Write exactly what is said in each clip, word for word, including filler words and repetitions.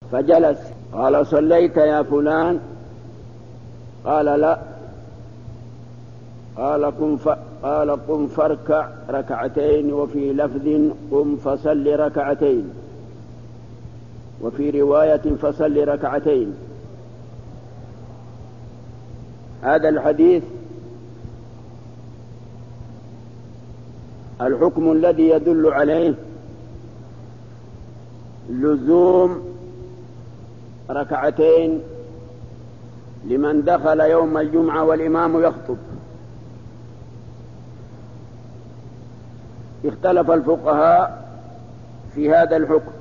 فجلس. قال: صليت يا فلان؟ قال: لا. قال: قم ف... قال قم فاركع ركعتين، وفي لفظ قم فصل ركعتين، وفي رواية فصل ركعتين. هذا الحديث الحكم الذي يدل عليه لزوم ركعتين لمن دخل يوم الجمعة والإمام يخطب. اختلف الفقهاء في هذا الحكم.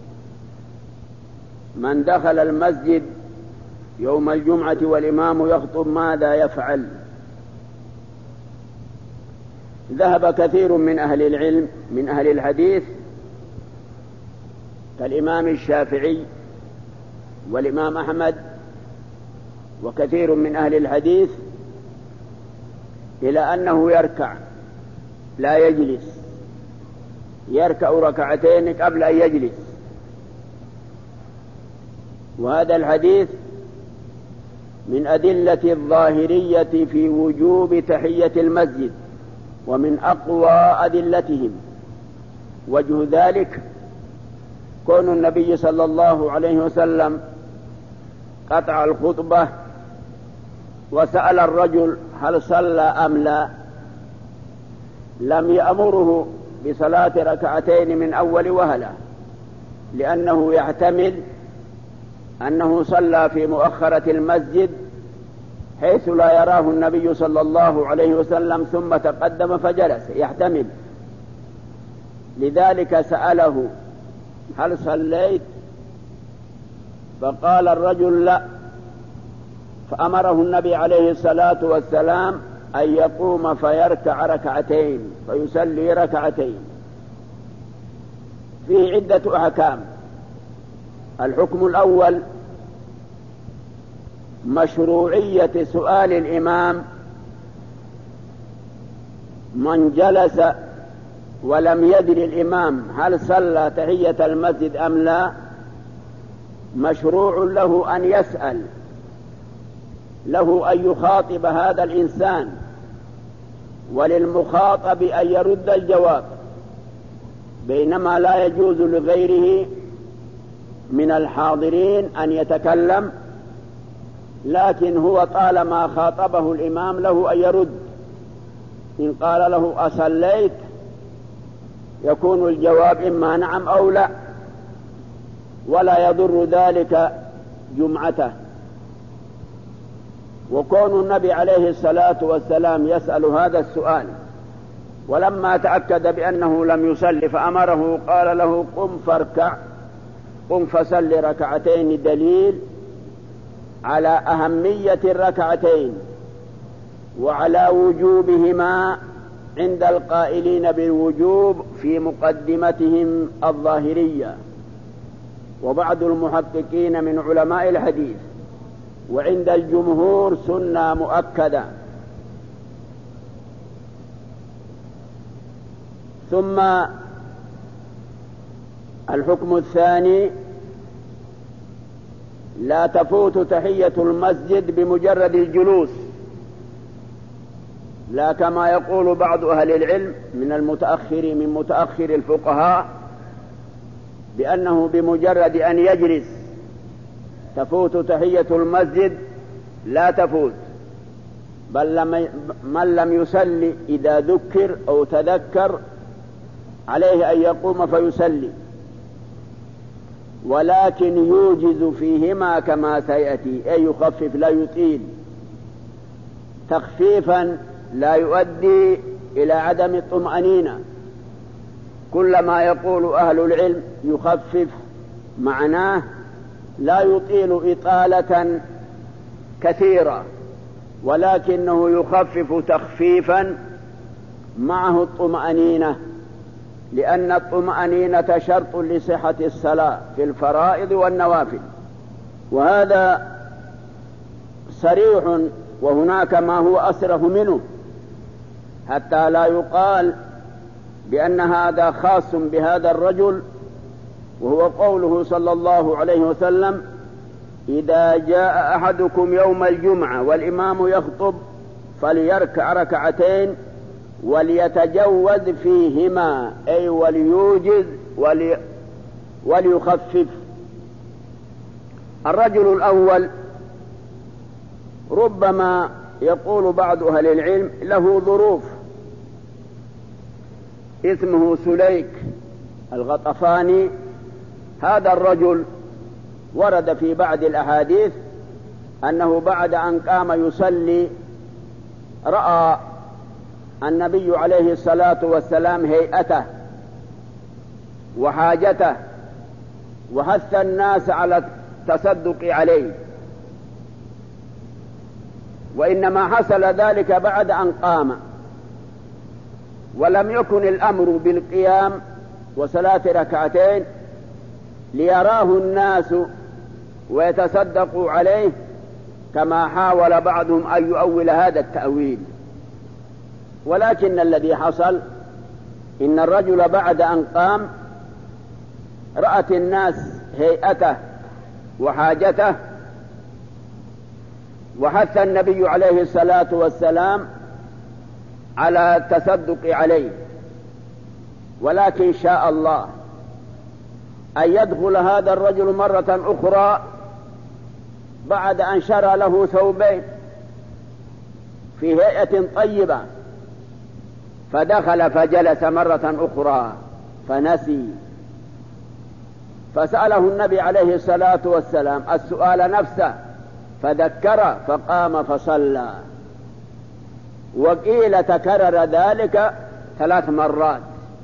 من دخل المسجد يوم الجمعة والإمام يخطب ماذا يفعل؟ ذهب كثير من أهل العلم من أهل الحديث كالإمام الشافعي والإمام أحمد وكثير من أهل الحديث إلى أنه يركع لا يجلس، يركع ركعتين قبل أن يجلس. وهذا الحديث من أدلة الظاهرية في وجوب تحية المسجد، ومن أقوى أدلتهم. وجه ذلك كون النبي صلى الله عليه وسلم قطع الخطبة وسأل الرجل هل صلى أم لا، لم يأمره بصلاة ركعتين من أول وهلة، لأنه يحتمل أنه صلى في مؤخرة المسجد حيث لا يراه النبي صلى الله عليه وسلم ثم تقدم فجلس، يحتمل. لذلك سأله هل صليت؟ فقال الرجل لا، فأمره النبي عليه الصلاة والسلام أن يقوم فيركع ركعتين، فيصلي ركعتين. فيه عدة أحكام. الحكم الأول مشروعية سؤال الإمام من جلس ولم يدري الإمام هل صلى تحية المسجد أم لا، مشروع له أن يسأل، له أن يخاطب هذا الإنسان، وللمخاطب أن يرد الجواب، بينما لا يجوز لغيره من الحاضرين أن يتكلم، لكن هو طالما خاطبه الإمام له أن يرد. إن قال له أصليت يكون الجواب إما نعم أو لا، ولا يضر ذلك جمعته. وكون النبي عليه الصلاة والسلام يسأل هذا السؤال ولما تأكد بأنه لم يصلي فأمره قال له قم فاركع، قم فصل ركعتين، دليل على أهمية الركعتين وعلى وجوبهما عند القائلين بالوجوب في مقدمتهم الظاهرية وبعض المحققين من علماء الحديث، وعند الجمهور سنة مؤكدة. ثم الحكم الثاني لا تفوت تحية المسجد بمجرد الجلوس، لا كما يقول بعض أهل العلم من المتأخر من متأخر الفقهاء بأنه بمجرد أن يجلس تفوت تحية المسجد. لا تفوت، بل من لم يصلي إذا ذكر أو تذكر عليه أن يقوم فيصلي، ولكن يوجز فيهما كما سيأتي، أي يخفف لا يطيل، تخفيفا لا يؤدي إلى عدم الطمأنينة. كلما يقول أهل العلم يخفف معناه لا يطيل إطالة كثيرة، ولكنه يخفف تخفيفا معه الطمأنينة، لأن الطمأنينة شرط لصحة الصلاة في الفرائض والنوافل. وهذا صريح، وهناك ما هو أصرح منه، حتى لا يقال بأن هذا خاص بهذا الرجل وهو قوله صلى الله عليه وسلم: إذا جاء أحدكم يوم الجمعة والإمام يخطب فليركع ركعتين وليتجوز فيهما، أي وليوجز ولي وليخفف. الرجل الأول ربما يقول بعض أهل العلم له ظروف، اسمه سليك الغطفاني. هذا الرجل ورد في بعض الأحاديث أنه بعد أن قام يصلي رأى النبي عليه الصلاة والسلام هيئته وحاجته، وحث الناس على التصدق عليه، وإنما حصل ذلك بعد أن قام، ولم يكن الأمر بالقيام وصلاة ركعتين ليراه الناس ويتصدقوا عليه كما حاول بعضهم أن يؤول هذا التأويل. ولكن الذي حصل إن الرجل بعد أن قام رأت الناس هيئته وحاجته، وحث النبي عليه الصلاة والسلام على التصدق عليه، ولكن شاء الله أن يدخل هذا الرجل مرة أخرى بعد أن شرى له ثوبين في هيئة طيبة، فدخل فجلس مرة أخرى فنسي، فسأله النبي عليه الصلاة والسلام السؤال نفسه فذكر فقام فصلى. وقيل تكرر ذلك ثلاث مرات،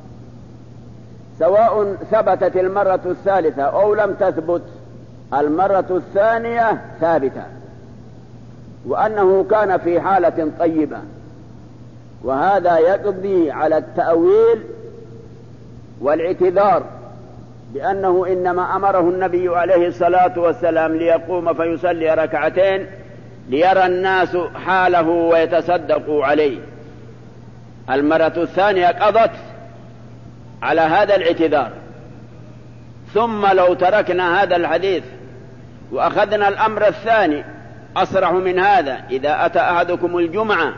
سواء ثبتت المرة الثالثة أو لم تثبت، المرة الثانية ثابتة، وأنه كان في حالة طيبة. وهذا يقضي على التأويل والاعتذار بأنه إنما أمره النبي عليه الصلاة والسلام ليقوم فيصلي ركعتين ليرى الناس حاله ويتصدقوا عليه. المرة الثانية قضت على هذا الاعتذار. ثم لو تركنا هذا الحديث وأخذنا الأمر الثاني أصرح من هذا: إذا أتى أحدكم الجمعة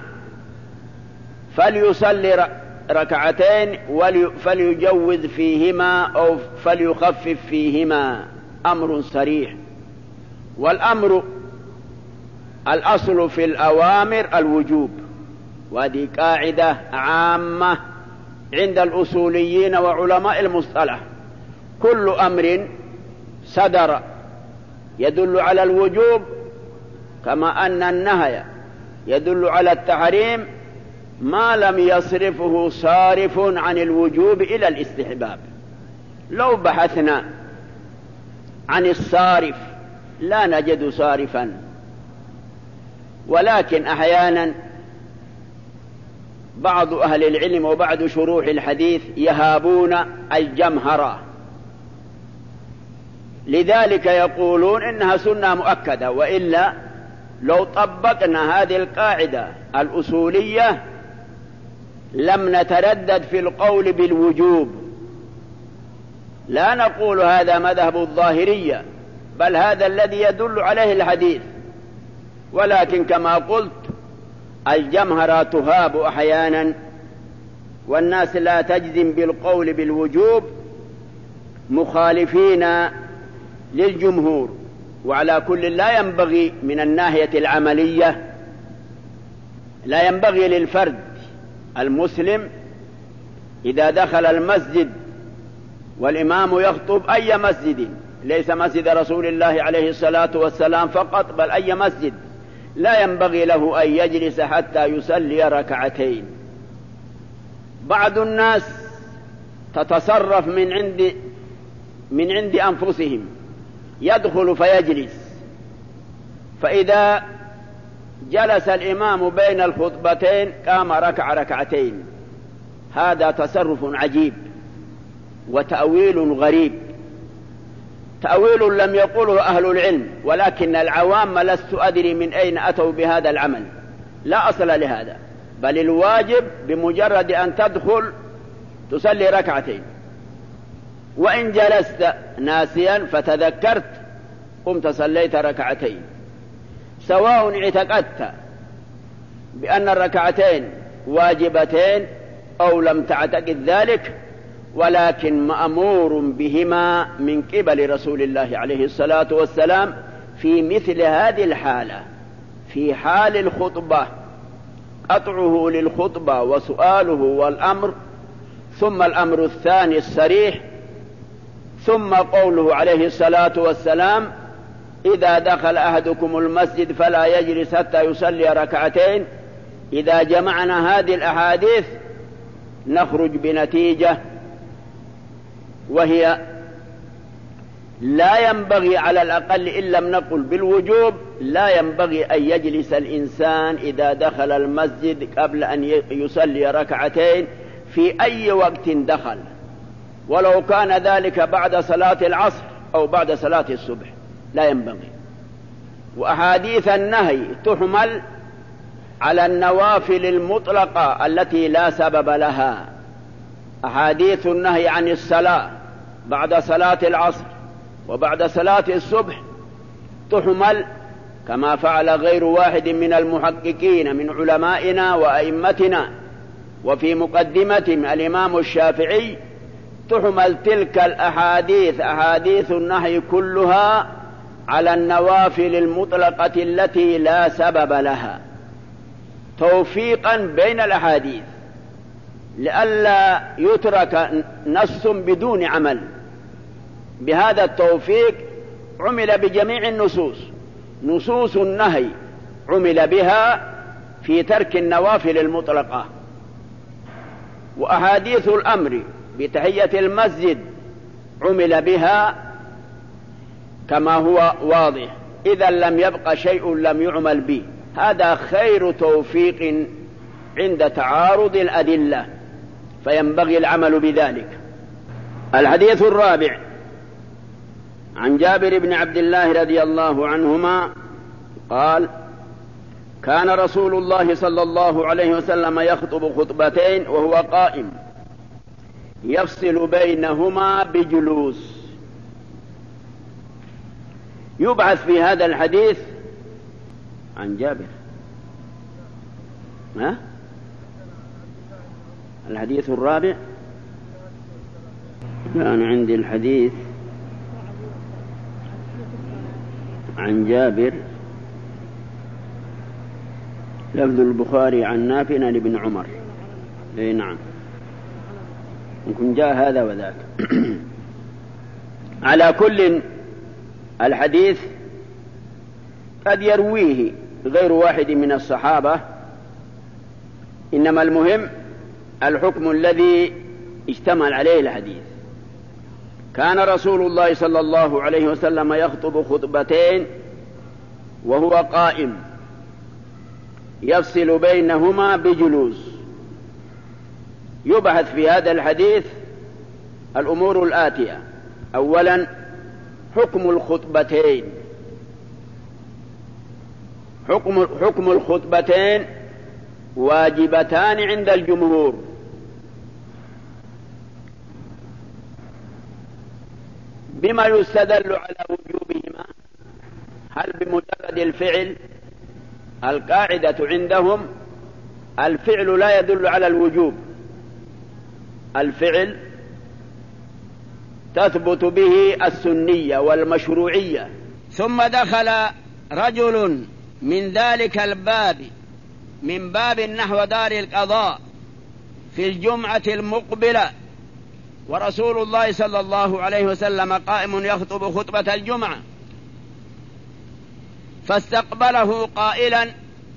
فليصلي ركعتين فليجوز فيهما أو فليخفف فيهما، أمر صريح. والأمر الأصل في الأوامر الوجوب، وهذه قاعدة عامة عند الأصوليين وعلماء المصطلح. كل أمر صدر يدل على الوجوب كما أن النهي يدل على التحريم ما لم يصرفه صارف عن الوجوب إلى الاستحباب. لو بحثنا عن الصارف لا نجد صارفا، ولكن أحيانا بعض أهل العلم وبعض شروح الحديث يهابون الجمهرة، لذلك يقولون إنها سنة مؤكدة. وإلا لو طبقنا هذه القاعدة الأصولية لم نتردد في القول بالوجوب. لا نقول هذا مذهب الظاهرية، بل هذا الذي يدل عليه الحديث. ولكن كما قلت الجمهرة تهاب أحيانا، والناس لا تجزم بالقول بالوجوب مخالفين للجمهور. وعلى كل لا ينبغي من الناحية العملية، لا ينبغي للفرد المسلم إذا دخل المسجد والإمام يخطب أي مسجد، ليس مسجد رسول الله عليه الصلاة والسلام فقط، بل أي مسجد، لا ينبغي له أن يجلس حتى يصلي ركعتين. بعض الناس تتصرف من عند من عند أنفسهم، يدخل فيجلس، فإذا جلس الإمام بين الخطبتين قام ركع ركعتين. هذا تصرف عجيب وتأويل غريب، تأويل لم يقوله أهل العلم، ولكن العوام لست أدري من أين أتوا بهذا العمل. لا أصل لهذا، بل الواجب بمجرد أن تدخل تصلي ركعتين. وإن جلست ناسيا فتذكرت قمت صليت ركعتين، سواء اعتقدت بأن الركعتين واجبتين أو لم تعتقد ذلك، ولكن مأمور بهما من قبل رسول الله عليه الصلاة والسلام في مثل هذه الحالة. في حال الخطبة قطعه للخطبة وسؤاله والأمر، ثم الأمر الثاني الصريح، ثم قوله عليه الصلاة والسلام: إذا دخل أحدكم المسجد فلا يجلس حتى يصلي ركعتين. إذا جمعنا هذه الأحاديث نخرج بنتيجة، وهي لا ينبغي على الأقل إن لم نقل بالوجوب، لا ينبغي أن يجلس الإنسان إذا دخل المسجد قبل أن يصلي ركعتين في أي وقت دخل، ولو كان ذلك بعد صلاة العصر أو بعد صلاة الصبح، لا ينبغي. وأحاديث النهي تحمل على النوافل المطلقة التي لا سبب لها. أحاديث النهي عن الصلاة بعد صلاة العصر وبعد صلاة الصبح تحمل كما فعل غير واحد من المحققين من علمائنا وأئمتنا، وفي مقدمتهم الإمام الشافعي، تحمل تلك الأحاديث أحاديث النهي كلها على النوافل المطلقة التي لا سبب لها، توفيقا بين الأحاديث لئلا يترك نص بدون عمل. بهذا التوفيق عمل بجميع النصوص، نصوص النهي عمل بها في ترك النوافل المطلقة، وأحاديث الأمر بتحية المسجد عمل بها كما هو واضح، إذا لم يبق شيء لم يعمل به. هذا خير توفيق عند تعارض الأدلة، فينبغي العمل بذلك. الحديث الرابع عن جابر بن عبد الله رضي الله عنهما قال: كان رسول الله صلى الله عليه وسلم يخطب خطبتين وهو قائم يفصل بينهما بجلوس. يبعث في هذا الحديث عن جابر ها؟ الحديث الرابع كان عندي الحديث عن جابر لفظ البخاري عن نافع عن ابن عمر. اي نعم، يمكن جاء هذا وذاك. على كل الحديث قد يرويه غير واحد من الصحابة، إنما المهم الحكم الذي اشتمل عليه الحديث. كان رسول الله صلى الله عليه وسلم يخطب خطبتين وهو قائم يفصل بينهما بجلوس. يبحث في هذا الحديث الأمور الآتية: أولا حكم الخطبتين. حكم, حكم الخطبتين واجبتان عند الجمهور، بما يستدل على وجوبهما؟ هل بمجرد الفعل؟ القاعدة عندهم الفعل لا يدل على الوجوب، الفعل تثبت به السنية والمشروعية. ثم دخل رجل من ذلك الباب من باب نحو دار القضاء في الجمعة المقبلة، ورسول الله صلى الله عليه وسلم قائم يخطب خطبة الجمعة، فاستقبله قائلا: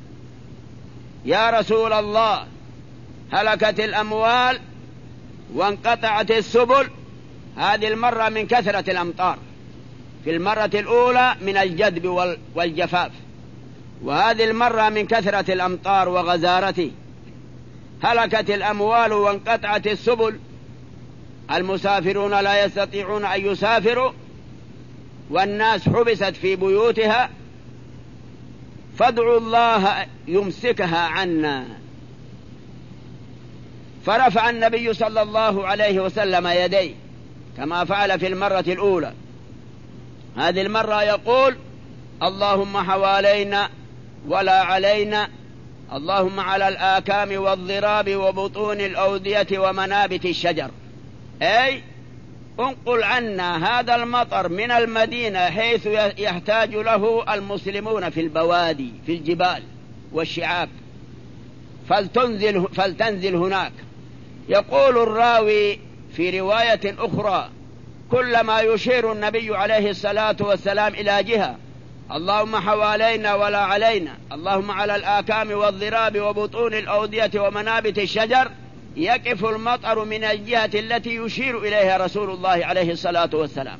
يا رسول الله، هلكت الأموال وانقطعت السبل. هذه المرة من كثرة الأمطار، في المرة الأولى من الجدب والجفاف، وهذه المرة من كثرة الأمطار وغزارته. هلكت الأموال وانقطعت السبل، المسافرون لا يستطيعون أن يسافروا، والناس حبست في بيوتها، فادعوا الله يمسكها عنا. فرفع النبي صلى الله عليه وسلم يديه كما فعل في المرة الأولى. هذه المرة يقول اللهم حوالينا ولا علينا، اللهم على الآكام والضراب وبطون الأودية ومنابت الشجر، أي انقل عنا هذا المطر من المدينة حيث يحتاج له المسلمون في البوادي في الجبال والشعاب، فلتنزل, فلتنزل هناك. يقول الراوي في رواية أخرى كلما يشير النبي عليه الصلاة والسلام إلى جهة اللهم حوالينا ولا علينا، اللهم على الآكام والضراب وبطون الأودية ومنابت الشجر، يقف المطر من الجهة التي يشير إليها رسول الله عليه الصلاة والسلام.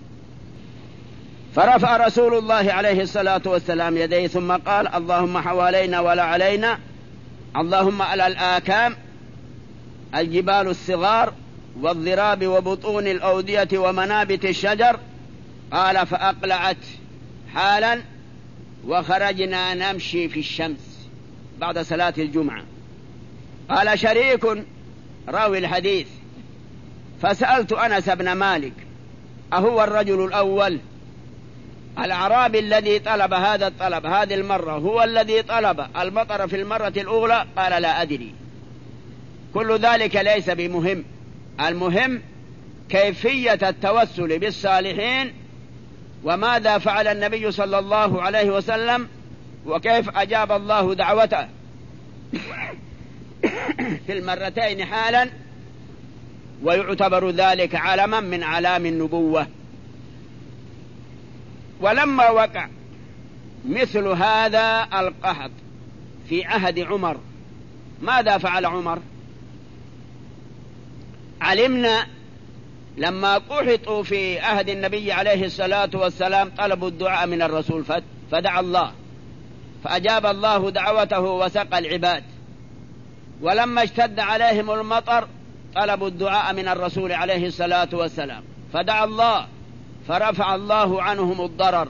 فرفع رسول الله عليه الصلاة والسلام يديه ثم قال اللهم حوالينا ولا علينا، اللهم على الآكام الجبال الصغار والضراب وبطون الأودية ومنابت الشجر. قال فأقلعت حالا وخرجنا نمشي في الشمس بعد صلاة الجمعة. قال شريك راوي الحديث فسألت أنس بن مالك أهو الرجل الأول الأعرابي الذي طلب هذا الطلب هذه المرة هو الذي طلب المطر في المرة الأولى؟ قال لا أدري. كل ذلك ليس بمهم، المهم كيفية التوسل بالصالحين وماذا فعل النبي صلى الله عليه وسلم وكيف أجاب الله دعوته في المرتين حالا، ويعتبر ذلك علما من علام النبوة. ولما وقع مثل هذا القحط في عهد عمر ماذا فعل عمر؟ علمنا لما قحطوا في عهد النبي عليه الصلاة والسلام طلبوا الدعاء من الرسول فدعا الله فأجاب الله دعوته وسقى العباد. ولما اشتد عليهم المطر طلبوا الدعاء من الرسول عليه الصلاة والسلام فدعا الله فرفع الله عنهم الضرر.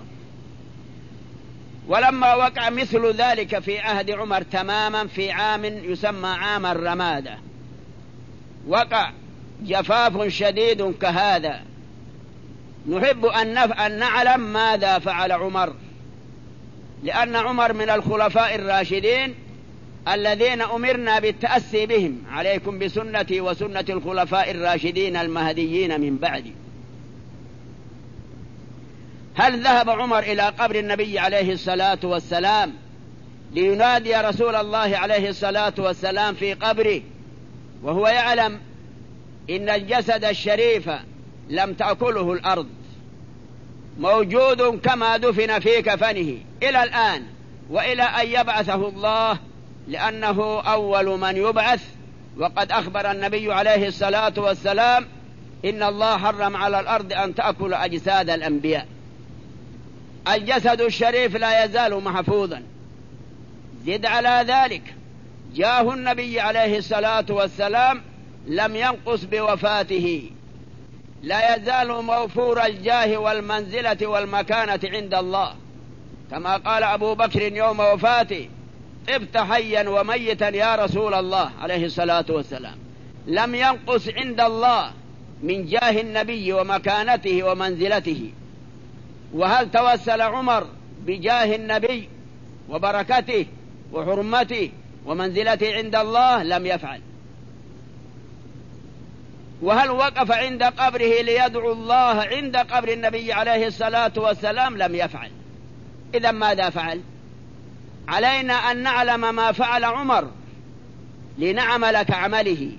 ولما وقع مثل ذلك في عهد عمر تماما في عام يسمى عام الرمادة وقع جفاف شديد كهذا، نحب أن نعلم ماذا فعل عمر، لأن عمر من الخلفاء الراشدين الذين أمرنا بالتأسي بهم، عليكم بسنتي وسنة الخلفاء الراشدين المهديين من بعدي. هل ذهب عمر إلى قبر النبي عليه الصلاة والسلام لينادي رسول الله عليه الصلاة والسلام في قبره وهو يعلم إن الجسد الشريف لم تأكله الأرض موجود كما دفن في كفنه إلى الآن وإلى أن يبعثه الله، لأنه أول من يبعث. وقد أخبر النبي عليه الصلاة والسلام إن الله حرم على الأرض أن تأكل أجساد الأنبياء. الجسد الشريف لا يزال محفوظا. زد على ذلك جاه النبي عليه الصلاة والسلام لم ينقص بوفاته، لا يزال موفور الجاه والمنزلة والمكانة عند الله، كما قال أبو بكر يوم وفاته طبت حيا وميتا يا رسول الله عليه الصلاة والسلام. لم ينقص عند الله من جاه النبي ومكانته ومنزلته. وهل توسل عمر بجاه النبي وبركته وحرمته ومنزلته عند الله؟ لم يفعل. وهل وقف عند قبره ليدعو الله عند قبر النبي عليه الصلاة والسلام؟ لم يفعل. إذن ماذا فعل؟ علينا أن نعلم ما فعل عمر لنعمل كعمله،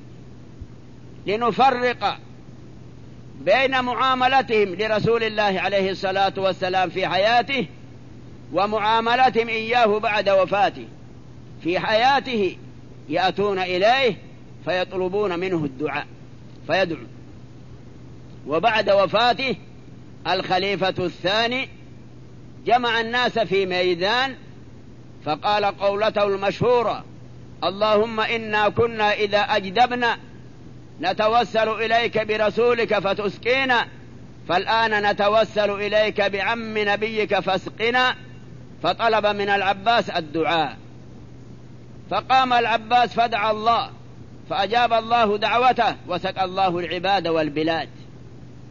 لنفرق بين معاملتهم لرسول الله عليه الصلاة والسلام في حياته ومعاملتهم إياه بعد وفاته. في حياته يأتون إليه فيطلبون منه الدعاء فيدعو، وبعد وفاته الخليفة الثاني جمع الناس في ميدان فقال قولته المشهورة اللهم إنا كنا إذا أجدبنا نتوسل إليك برسولك فتسقينا، فالآن نتوسل إليك بعم نبيك فاسقنا. فطلب من العباس الدعاء، فقام العباس فدعا الله فأجاب الله دعوته وسقى الله العباد والبلاد.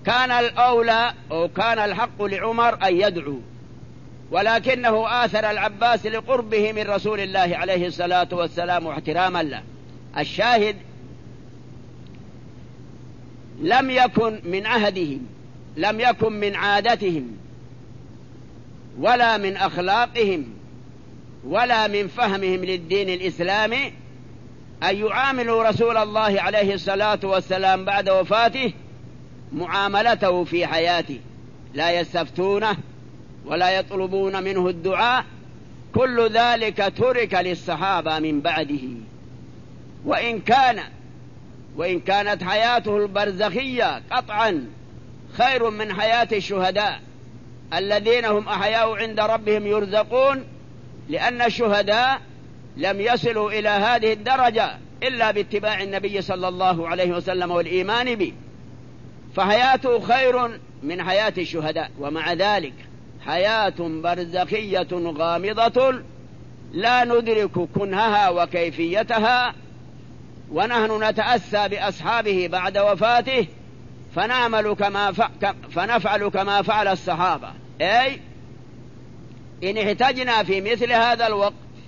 كان الأولى أو كان الحق لعمر أن يدعو، ولكنه آثر العباس لقربه من رسول الله عليه الصلاة والسلام واحتراما له. الشاهد لم يكن من عهدهم، لم يكن من عادتهم ولا من أخلاقهم ولا من فهمهم للدين الإسلامي أن يعاملوا رسول الله عليه الصلاة والسلام بعد وفاته معاملته في حياته، لا يستفتونه ولا يطلبون منه الدعاء. كل ذلك ترك للصحابة من بعده. وإن كان وإن كانت حياته البرزخية قطعا خير من حياة الشهداء الذين هم أحياء عند ربهم يرزقون، لأن الشهداء لم يصلوا إلى هذه الدرجة إلا باتباع النبي صلى الله عليه وسلم والإيمان به، فحياته خير من حياة الشهداء. ومع ذلك حياة برزخية غامضة لا ندرك كنهها وكيفيتها، ونحن نتأسى بأصحابه بعد وفاته فنعمل كما ف... فنفعل كما فعل الصحابة. أي إن احتجنا في مثل هذا الوقت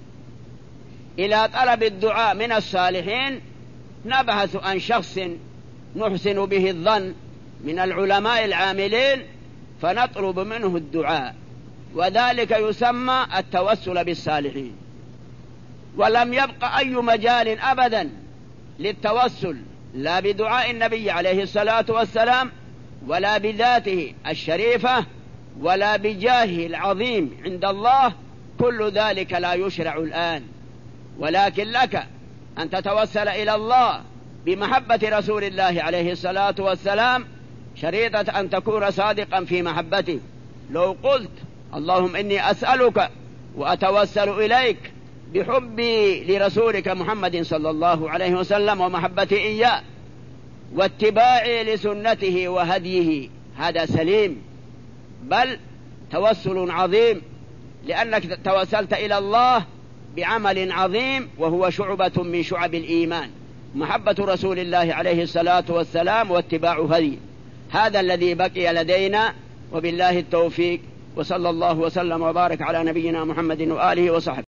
إلى طلب الدعاء من الصالحين نبحث عن شخص نحسن به الظن من العلماء العاملين فنطلب منه الدعاء، وذلك يسمى التوسل بالصالحين. ولم يبق أي مجال أبدا للتوسل، لا بدعاء النبي عليه الصلاة والسلام ولا بذاته الشريفة ولا بجاهه العظيم عند الله، كل ذلك لا يشرع الآن. ولكن لك أن تتوسل إلى الله بمحبة رسول الله عليه الصلاة والسلام، شريطة أن تكون صادقا في محبته. لو قلت اللهم إني أسألك وأتوسل إليك بحبي لرسولك محمد صلى الله عليه وسلم ومحبتي إياه واتباعي لسنته وهديه، هذا سليم، بل توسل عظيم، لأنك توسلت إلى الله بعمل عظيم وهو شعبة من شعب الإيمان، محبة رسول الله عليه الصلاة والسلام واتباع هديه. هذا الذي بقي لدينا، وبالله التوفيق، وصلى الله وسلم وبارك على نبينا محمد وآله وصحبه.